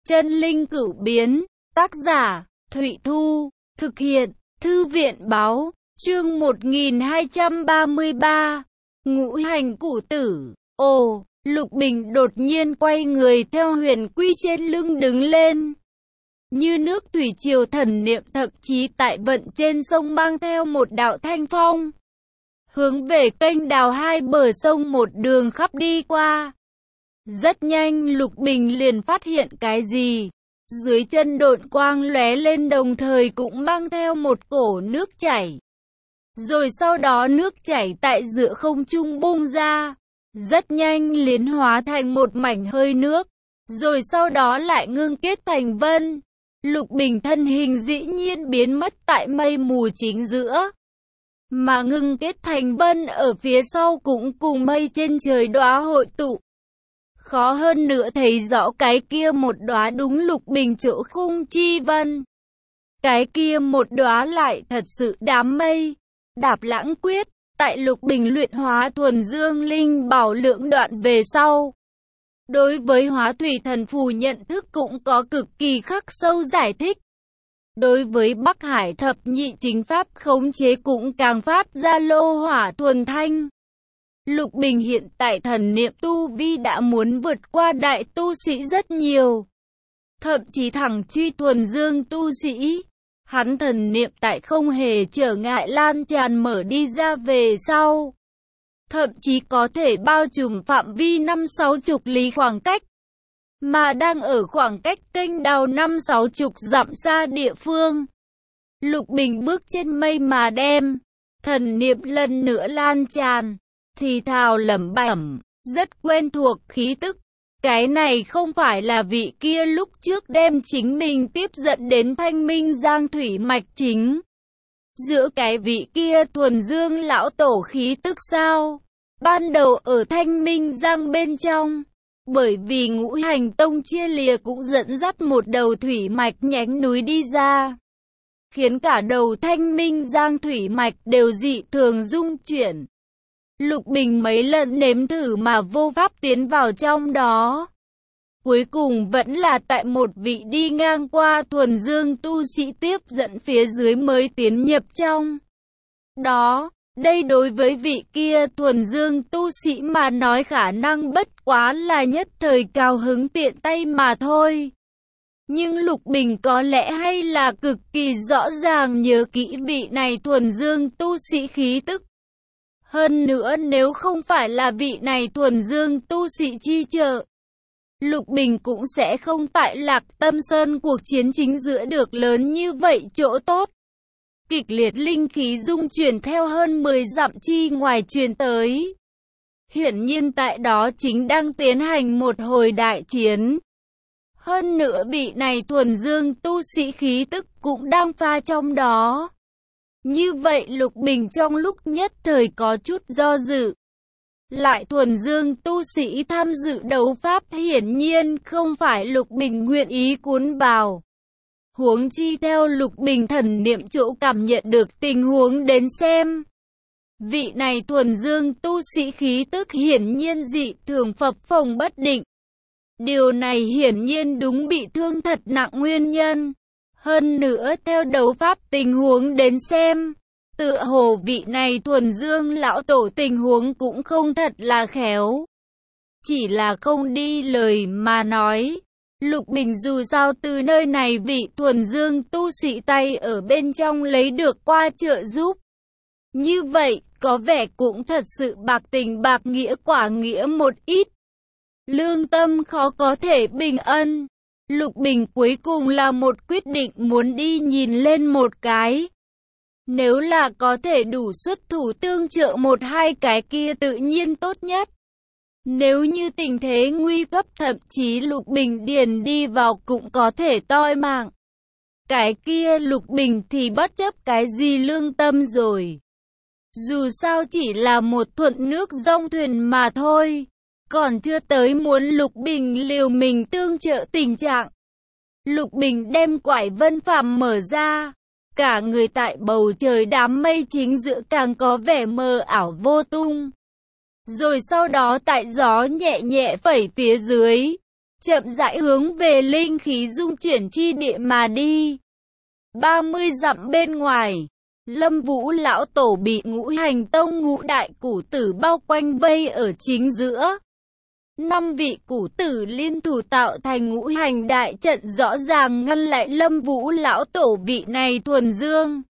Chân linh cửu biến, tác giả, Thụy Thu, thực hiện, Thư viện báo, chương 1233, ngũ hành củ tử. Ồ, Lục Bình đột nhiên quay người theo huyền quy trên lưng đứng lên. Như nước thủy triều thần niệm thậm chí tại vận trên sông mang theo một đạo thanh phong. Hướng về kênh đào hai bờ sông một đường khắp đi qua. Rất nhanh Lục Bình liền phát hiện cái gì. Dưới chân độn quang lóe lên đồng thời cũng mang theo một cổ nước chảy. Rồi sau đó nước chảy tại giữa không trung bung ra. Rất nhanh liền hóa thành một mảnh hơi nước. Rồi sau đó lại ngưng kết thành vân. Lục Bình thân hình dĩ nhiên biến mất tại mây mù chính giữa. Mà ngưng kết thành vân ở phía sau cũng cùng mây trên trời đóa hội tụ. Khó hơn nữa thấy rõ cái kia một đóa đúng Lục Bình chỗ khung chi vân. Cái kia một đóa lại thật sự đám mây. Đạp lãng quyết, tại Lục Bình luyện hóa thuần dương linh bảo lượng đoạn về sau. Đối với hóa thủy thần phù nhận thức cũng có cực kỳ khắc sâu giải thích. Đối với Bắc Hải thập nhị chính pháp khống chế cũng càng phát ra lô hỏa thuần thanh. Lục Bình hiện tại thần niệm tu vi đã muốn vượt qua đại tu sĩ rất nhiều. Thậm chí thẳng truy thuần dương tu sĩ. Hắn thần niệm tại không hề trở ngại lan tràn mở đi ra về sau. Thậm chí có thể bao trùm phạm vi 5-60 lý khoảng cách. Mà đang ở khoảng cách kênh đào 5-60 dặm xa địa phương. Lục Bình bước trên mây mà đem thần niệm lần nữa lan tràn. Thì thào lẩm bẩm, rất quen thuộc khí tức. Cái này không phải là vị kia lúc trước đem chính mình tiếp dẫn đến Thanh Minh Giang thủy mạch chính. Giữa cái vị kia thuần dương lão tổ khí tức sao? Ban đầu ở Thanh Minh Giang bên trong, bởi vì ngũ hành tông chia lìa cũng dẫn dắt một đầu thủy mạch nhánh núi đi ra. Khiến cả đầu Thanh Minh Giang thủy mạch đều dị thường rung chuyển. Lục Bình mấy lần nếm thử mà vô pháp tiến vào trong đó. Cuối cùng vẫn là tại một vị đi ngang qua thuần dương tu sĩ tiếp dẫn phía dưới mới tiến nhập trong đó. Đây đối với vị kia thuần dương tu sĩ mà nói khả năng bất quá là nhất thời cao hứng tiện tay mà thôi. Nhưng Lục Bình có lẽ hay là cực kỳ rõ ràng nhớ kỹ vị này thuần dương tu sĩ khí tức. Hơn nữa nếu không phải là vị này thuần dương tu sĩ chi trợ, Lục Bình cũng sẽ không tại Lạc Tâm Sơn cuộc chiến chính giữa được lớn như vậy chỗ tốt. Kịch liệt linh khí dung chuyển theo hơn 10 dặm chi ngoài truyền tới. Hiển nhiên tại đó chính đang tiến hành một hồi đại chiến. Hơn nữa vị này thuần dương tu sĩ khí tức cũng đang pha trong đó. Như vậy Lục Bình trong lúc nhất thời có chút do dự. Lại thuần dương tu sĩ tham dự đấu pháp hiển nhiên không phải Lục Bình nguyện ý cuốn vào. Huống chi theo Lục Bình thần niệm chỗ cảm nhận được tình huống đến xem. Vị này thuần dương tu sĩ khí tức hiển nhiên dị thường phập phồng bất định. Điều này hiển nhiên đúng bị thương thật nặng nguyên nhân. Hơn nữa theo đấu pháp tình huống đến xem, tựa hồ vị này thuần dương lão tổ tình huống cũng không thật là khéo. Chỉ là không đi lời mà nói. Lục Bình dù sao từ nơi này vị thuần dương tu sĩ tay ở bên trong lấy được qua trợ giúp. Như vậy, có vẻ cũng thật sự bạc tình bạc nghĩa quả nghĩa một ít. Lương tâm khó có thể bình ân. Lục Bình cuối cùng là một quyết định muốn đi nhìn lên một cái. Nếu là có thể đủ xuất thủ tương trợ một hai cái kia tự nhiên tốt nhất. Nếu như tình thế nguy cấp thậm chí Lục Bình điền đi vào cũng có thể toi mạng. Cái kia Lục Bình thì bất chấp cái gì lương tâm rồi. Dù sao chỉ là một thuận nước dong thuyền mà thôi. Còn chưa tới muốn Lục Bình liều mình tương trợ tình trạng. Lục Bình đem quải vân phàm mở ra. Cả người tại bầu trời đám mây chính giữa càng có vẻ mờ ảo vô tung. Rồi sau đó tại gió nhẹ nhẹ phẩy phía dưới. chậm rãi hướng về linh khí dung chuyển chi địa mà đi. 30 dặm bên ngoài, Lâm Vũ lão tổ bị Ngũ Hành Tông ngũ đại củ tử bao quanh vây ở chính giữa. 5 vị củ tử liên thủ tạo thành ngũ hành đại trận rõ ràng ngăn lại Lâm Vũ lão tổ vị này thuần dương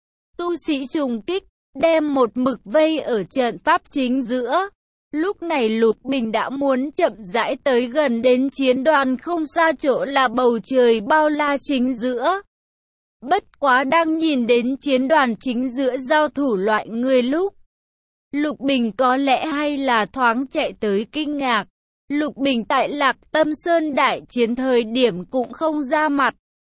tu sĩ trùng kích, đem một mực vây ở trận pháp chính giữa. Lúc này Lục Bình đã muốn chậm rãi tới gần đến chiến đoàn không xa chỗ là bầu trời bao la chính giữa. Bất quá đang nhìn đến chiến đoàn chính giữa giao thủ loại người lúc, Lục Bình có lẽ hay là thoáng chạy tới kinh ngạc. Lục Bình tại Lạc Tâm Sơn đại chiến thời điểm cũng không ra mặt,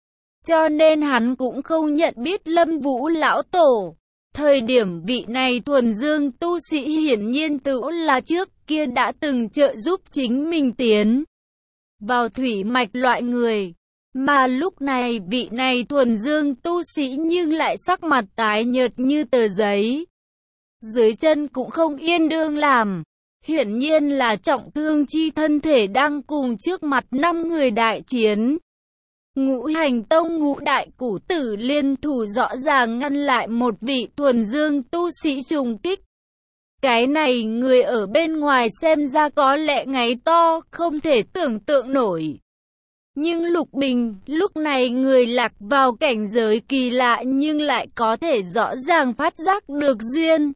cho nên hắn cũng không nhận biết Lâm Vũ lão tổ. Thời điểm vị này thuần dương tu sĩ hiển nhiên tự là trước kia đã từng trợ giúp chính mình tiến vào thủy mạch loại người. Mà lúc này vị này thuần dương tu sĩ nhưng lại sắc mặt tái nhợt như tờ giấy. Dưới chân cũng không yên đương làm. Hiển nhiên là trọng thương chi thân thể đang cùng trước mặt 5 người đại chiến. Ngũ Hành Tông ngũ đại củ tử liên thủ rõ ràng ngăn lại một vị thuần dương tu sĩ trùng kích. Cái này người ở bên ngoài xem ra có lẽ ngáy to, không thể tưởng tượng nổi. Nhưng Lục Bình, lúc này người lạc vào cảnh giới kỳ lạ nhưng lại có thể rõ ràng phát giác được duyên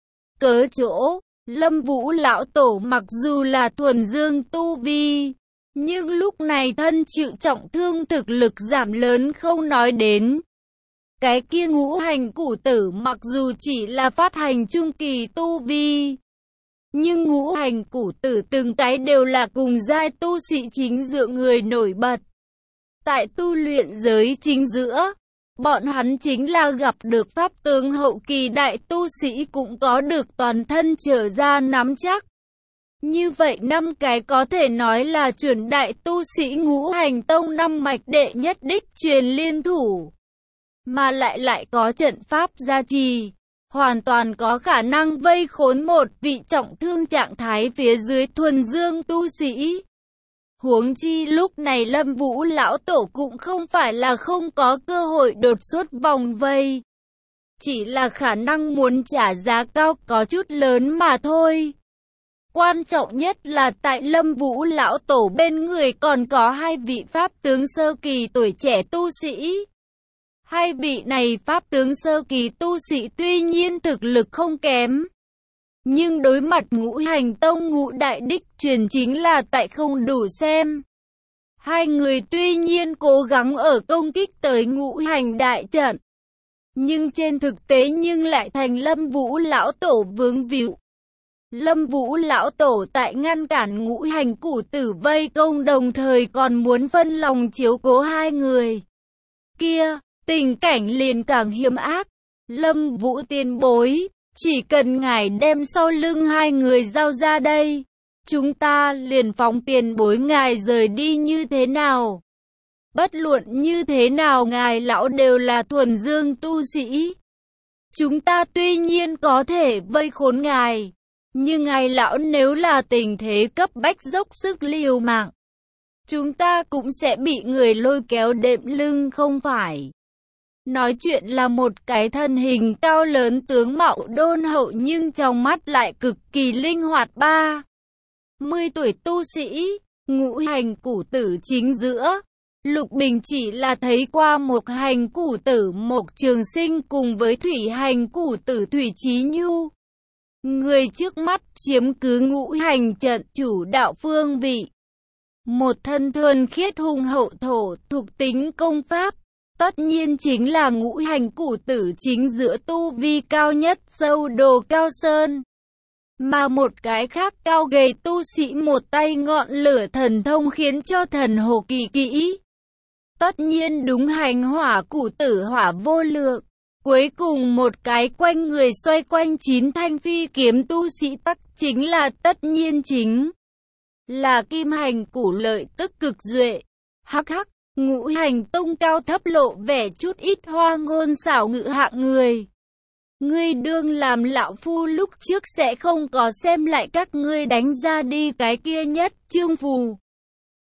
cớ chỗ. Lâm Vũ lão tổ mặc dù là thuần dương tu vi, nhưng lúc này thân chịu trọng thương thực lực giảm lớn không nói đến. Cái kia ngũ hành củ tử mặc dù chỉ là phát hành trung kỳ tu vi, nhưng ngũ hành củ tử từng cái đều là cùng giai tu sĩ chính giữa người nổi bật. Tại tu luyện giới chính giữa, bọn hắn chính là gặp được pháp tướng hậu kỳ đại tu sĩ cũng có được toàn thân trở ra nắm chắc. Như vậy 5 cái có thể nói là chuẩn đại tu sĩ Ngũ Hành Tông 5 mạch đệ nhất đích truyền liên thủ. Mà lại có trận pháp gia trì, hoàn toàn có khả năng vây khốn một vị trọng thương trạng thái phía dưới thuần dương tu sĩ. Huống chi lúc này Lâm Vũ lão tổ cũng không phải là không có cơ hội đột xuất vòng vây. Chỉ là khả năng muốn trả giá cao có chút lớn mà thôi. Quan trọng nhất là tại Lâm Vũ lão tổ bên người còn có 2 vị pháp tướng sơ kỳ tuổi trẻ tu sĩ. 2 vị này pháp tướng sơ kỳ tu sĩ tuy nhiên thực lực không kém, nhưng đối mặt Ngũ Hành Tông ngũ đại đích truyền chính là tại không đủ xem. 2 người tuy nhiên cố gắng ở công kích tới ngũ hành đại trận, nhưng trên thực tế nhưng lại thành Lâm Vũ lão tổ vướng víu. Lâm Vũ lão tổ tại ngăn cản ngũ hành củ tử vây công đồng thời còn muốn phân lòng chiếu cố 2 người kia, tình cảnh liền càng hiểm ác. Lâm Vũ tiền bối, chỉ cần ngài đem sau lưng 2 người giao ra đây, chúng ta liền phóng tiền bối ngài rời đi như thế nào? Bất luận như thế nào ngài lão đều là thuần dương tu sĩ. Chúng ta tuy nhiên có thể vây khốn ngài, nhưng ngài lão nếu là tình thế cấp bách dốc sức liều mạng, chúng ta cũng sẽ bị người lôi kéo đệm lưng không phải. Nói chuyện là một cái thân hình cao lớn tướng mạo đôn hậu nhưng trong mắt lại cực kỳ linh hoạt. 30 tuổi tu sĩ, ngũ hành củ tử chính giữa. Lục Bình chỉ là thấy qua một hành củ tử Mộc Trường Sinh cùng với thủy hành củ tử Thủy Chí Nhu. Người trước mắt chiếm cứ ngũ hành trận chủ đạo phương vị. Một thân thuần khiết hùng hậu thổ thuộc tính công pháp. Tất nhiên chính là ngũ hành củ tử chính giữa tu vi cao nhất Sâu Đồ Cao Sơn. Mà một cái khác cao gầy tu sĩ một tay ngọn lửa thần thông khiến cho thần hồ kỳ kỹ. Tất nhiên đúng hành hỏa củ tử hỏa vô lượng. Cuối cùng một cái quanh người xoay quanh 9 thanh phi kiếm tu sĩ tắc chính là tất nhiên chính là kim hành củ lợi tức cực duệ. Hắc hắc. Ngũ hành tông cao thấp lộ vẻ chút ít hoa ngôn xảo ngữ hạng người. Ngươi đương làm lão phu lúc trước sẽ không có xem lại các ngươi đánh ra đi cái kia nhất chương phù.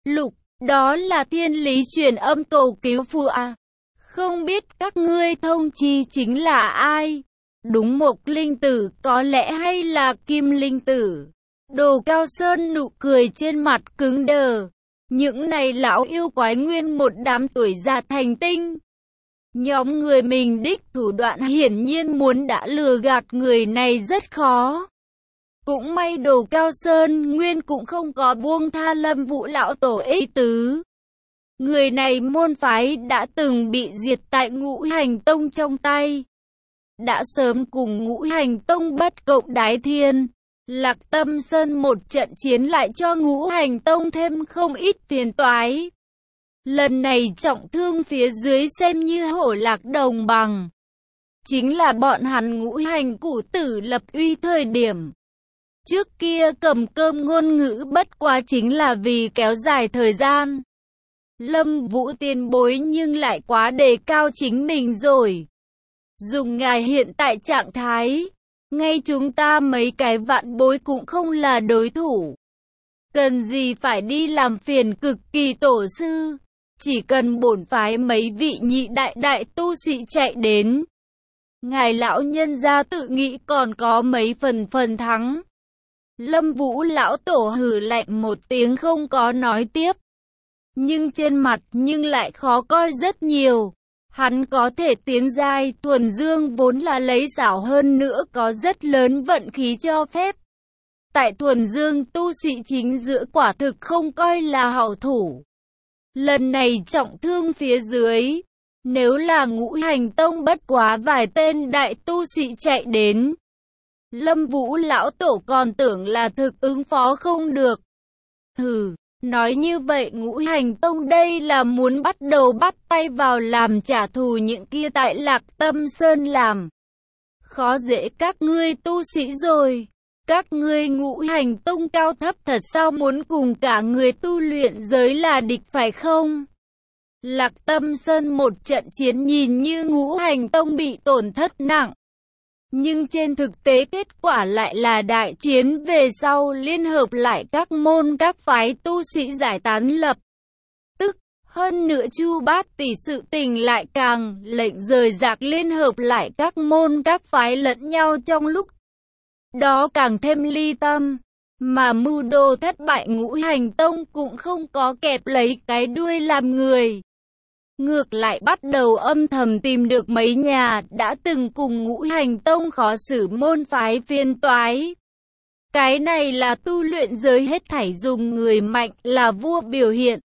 Lục, đó là thiên lý truyền âm cầu cứu phù à? Không biết các ngươi thông chi chính là ai? Đúng Mộc Linh Tử có lẽ hay là Kim Linh Tử? Đồ Cao Sơn nụ cười trên mặt cứng đờ. Những này lão yêu quái nguyên một đám tuổi già thành tinh. Nhóm người mình đích thủ đoạn hiển nhiên muốn đã lừa gạt người này rất khó. Cũng may Đồ Cao Sơn nguyên cũng không có buông tha Lâm Vũ lão tổ ý tứ. Người này môn phái đã từng bị diệt tại Ngũ Hành Tông trong tay. Đã sớm cùng Ngũ Hành Tông bất cộng đái thiên. Lạc Tâm Sơn một trận chiến lại cho Ngũ Hành Tông thêm không ít phiền toái. Lần này trọng thương phía dưới xem như hổ lạc đồng bằng. Chính là bọn hắn Ngũ Hành củ tử lập uy thời điểm. Trước kia cầm cơm ngôn ngữ bất quá chính là vì kéo dài thời gian. Lâm Vũ tiền bối nhưng lại quá đề cao chính mình rồi. Dùng ngài hiện tại trạng thái, ngay chúng ta mấy cái vạn bối cũng không là đối thủ. Cần gì phải đi làm phiền cực kỳ tổ sư, chỉ cần bổn phái mấy vị nhị đại tu sĩ chạy đến. Ngài lão nhân gia tự nghĩ còn có mấy phần thắng. Lâm Vũ lão tổ hừ lạnh một tiếng không có nói tiếp. Nhưng trên mặt nhưng lại khó coi rất nhiều. Hắn có thể tiến giai, thuần dương vốn là lấy xảo hơn nữa có rất lớn vận khí cho phép. Tại thuần dương tu sĩ chính giữa quả thực không coi là hảo thủ. Lần này trọng thương phía dưới, nếu là Ngũ Hành Tông bất quá vài tên đại tu sĩ chạy đến. Lâm Vũ lão tổ còn tưởng là thực ứng phó không được. Hừ. Nói như vậy Ngũ Hành Tông đây là muốn bắt đầu bắt tay vào làm trả thù những kia tại Lạc Tâm Sơn làm. Khó dễ các ngươi tu sĩ rồi. Các ngươi Ngũ Hành Tông cao thấp thật sao muốn cùng cả người tu luyện giới là địch phải không? Lạc Tâm Sơn một trận chiến nhìn như Ngũ Hành Tông bị tổn thất nặng. Nhưng trên thực tế kết quả lại là đại chiến về sau liên hợp lại các môn các phái tu sĩ giải tán lập tức. Hơn nữa Chu Bát Tỷ sự tình lại càng lệnh rời rạc liên hợp lại các môn các phái lẫn nhau trong lúc đó càng thêm ly tâm. Mà mưu đồ thất bại Ngũ Hành Tông cũng không có kẹp lấy cái đuôi làm người. Ngược lại bắt đầu âm thầm tìm được mấy nhà đã từng cùng Ngũ Hành Tông khó xử môn phái phiên toái. Cái này là tu luyện giới hết thảy dùng người mạnh là vua biểu hiện.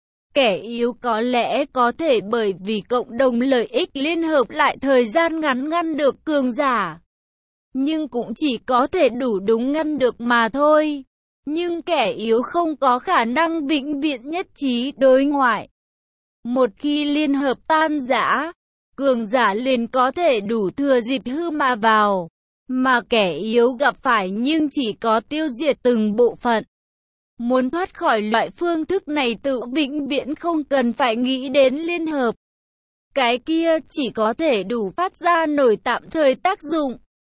Kẻ yếu có lẽ có thể bởi vì cộng đồng lợi ích liên hợp lại thời gian ngắn ngăn được cường giả. Nhưng cũng chỉ có thể đủ đúng ngăn được mà thôi. Nhưng kẻ yếu không có khả năng vĩnh viễn nhất trí đối ngoại. Một khi liên hợp tan rã, cường giả liền có thể đủ thừa dịp hư mà vào. Mà kẻ yếu gặp phải nhưng chỉ có tiêu diệt từng bộ phận. Muốn thoát khỏi loại phương thức này tự vĩnh viễn không cần phải nghĩ đến liên hợp. Cái kia chỉ có thể đủ phát ra nổi tạm thời tác dụng.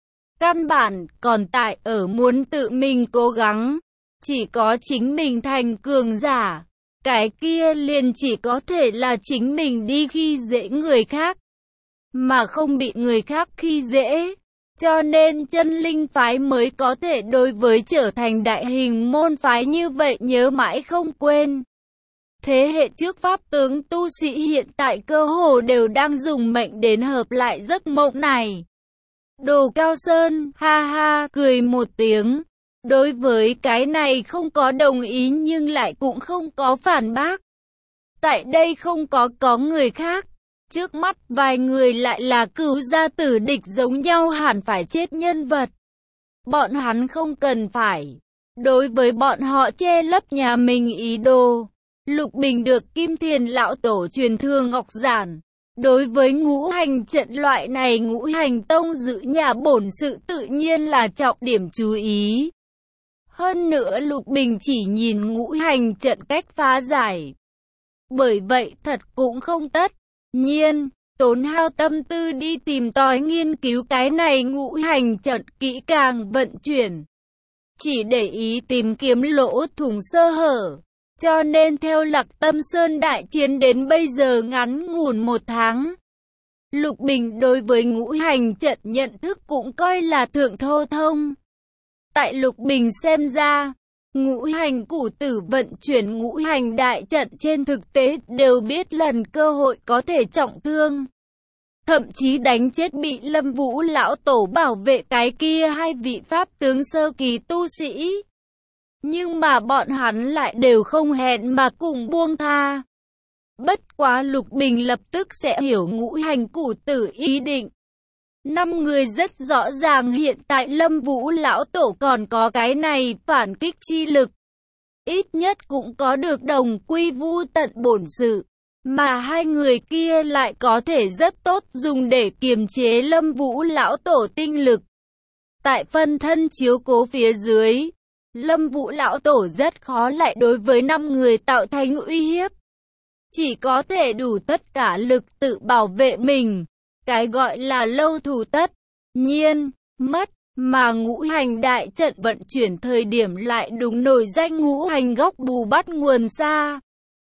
Căn bản còn tại ở muốn tự mình cố gắng. Chỉ có chính mình thành cường giả. Cái kia liền chỉ có thể là chính mình đi khi dễ người khác. Mà không bị người khác khi dễ. Cho nên chân linh phái mới có thể đối với trở thành đại hình môn phái như vậy nhớ mãi không quên. Thế hệ trước pháp tướng tu sĩ hiện tại cơ hồ đều đang dùng mệnh đến hợp lại giấc mộng này. Đồ Cao Sơn, ha ha, cười một tiếng. Đối với cái này không có đồng ý nhưng lại cũng không có phản bác. Tại đây không có người khác. Trước mắt vài người lại là cửu gia tử địch giống nhau hẳn phải chết nhân vật. Bọn hắn không cần phải. Đối với bọn họ che lấp nhà mình ý đồ. Lục Bình được Kim Thiền lão tổ truyền thừa ngọc giản. Đối với ngũ hành trận loại này Ngũ Hành Tông giữ nhà bổn sự tự nhiên là trọng điểm chú ý. Hơn nữa Lục Bình chỉ nhìn ngũ hành trận cách phá giải. Bởi vậy thật cũng không tất nhiên tốn hao tâm tư đi tìm tòi nghiên cứu cái này ngũ hành trận kỹ càng vận chuyển. Chỉ để ý tìm kiếm lỗ thủng sơ hở. Cho nên theo Lạc Tâm Sơn đại chiến đến bây giờ ngắn ngủn 1 tháng. Lục Bình đối với ngũ hành trận nhận thức cũng coi là thượng thô thông. Tại Lục Bình xem ra, ngũ hành củ tử vận chuyển ngũ hành đại trận trên thực tế đều biết lần cơ hội có thể trọng thương. Thậm chí đánh chết bị Lâm Vũ lão tổ bảo vệ cái kia 2 vị pháp tướng sơ kỳ tu sĩ. Nhưng mà bọn hắn lại đều không hẹn mà cùng buông tha. Bất quá Lục Bình lập tức sẽ hiểu ngũ hành củ tử ý định. 5 người rất rõ ràng hiện tại Lâm Vũ lão tổ còn có cái này phản kích chi lực. Ít nhất cũng có được đồng quy vu tận bổn sự. Mà 2 người kia lại có thể rất tốt dùng để kiềm chế Lâm Vũ lão tổ tinh lực. Tại phân thân chiếu cố phía dưới, Lâm Vũ lão tổ rất khó lại đối với 5 người tạo thành uy hiếp. Chỉ có thể đủ tất cả lực tự bảo vệ mình. Cái gọi là lâu thủ tất nhiên mất, mà ngũ hành đại trận vận chuyển thời điểm lại đúng nổi danh ngũ hành góc bù bắt nguồn xa.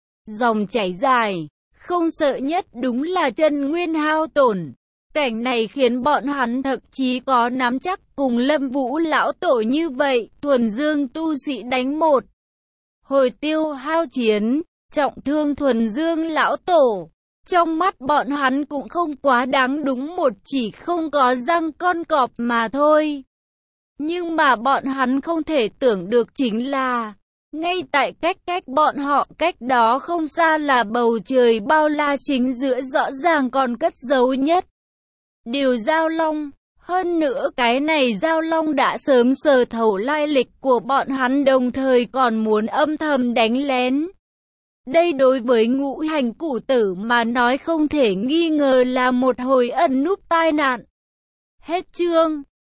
Dòng chảy dài, không sợ nhất đúng là chân nguyên hao tổn. Cảnh này khiến bọn hắn thậm chí có nắm chắc cùng Lâm Vũ lão tổ như vậy, thuần dương tu sĩ đánh một hồi tiêu hao chiến, trọng thương thuần dương lão tổ. Trong mắt bọn hắn cũng không quá đáng, đúng một chỉ không có răng con cọp mà thôi. Nhưng mà bọn hắn không thể tưởng được chính là, ngay tại cách bọn họ cách đó không xa là bầu trời bao la chính giữa rõ ràng còn cất giấu nhất điều Giao Long. Hơn nữa cái này Giao Long đã sớm sờ thấu lai lịch của bọn hắn, đồng thời còn muốn âm thầm đánh lén. Đây đối với ngũ hành củ tử mà nói không thể nghi ngờ là một hồi ẩn núp tai nạn. Hết chương.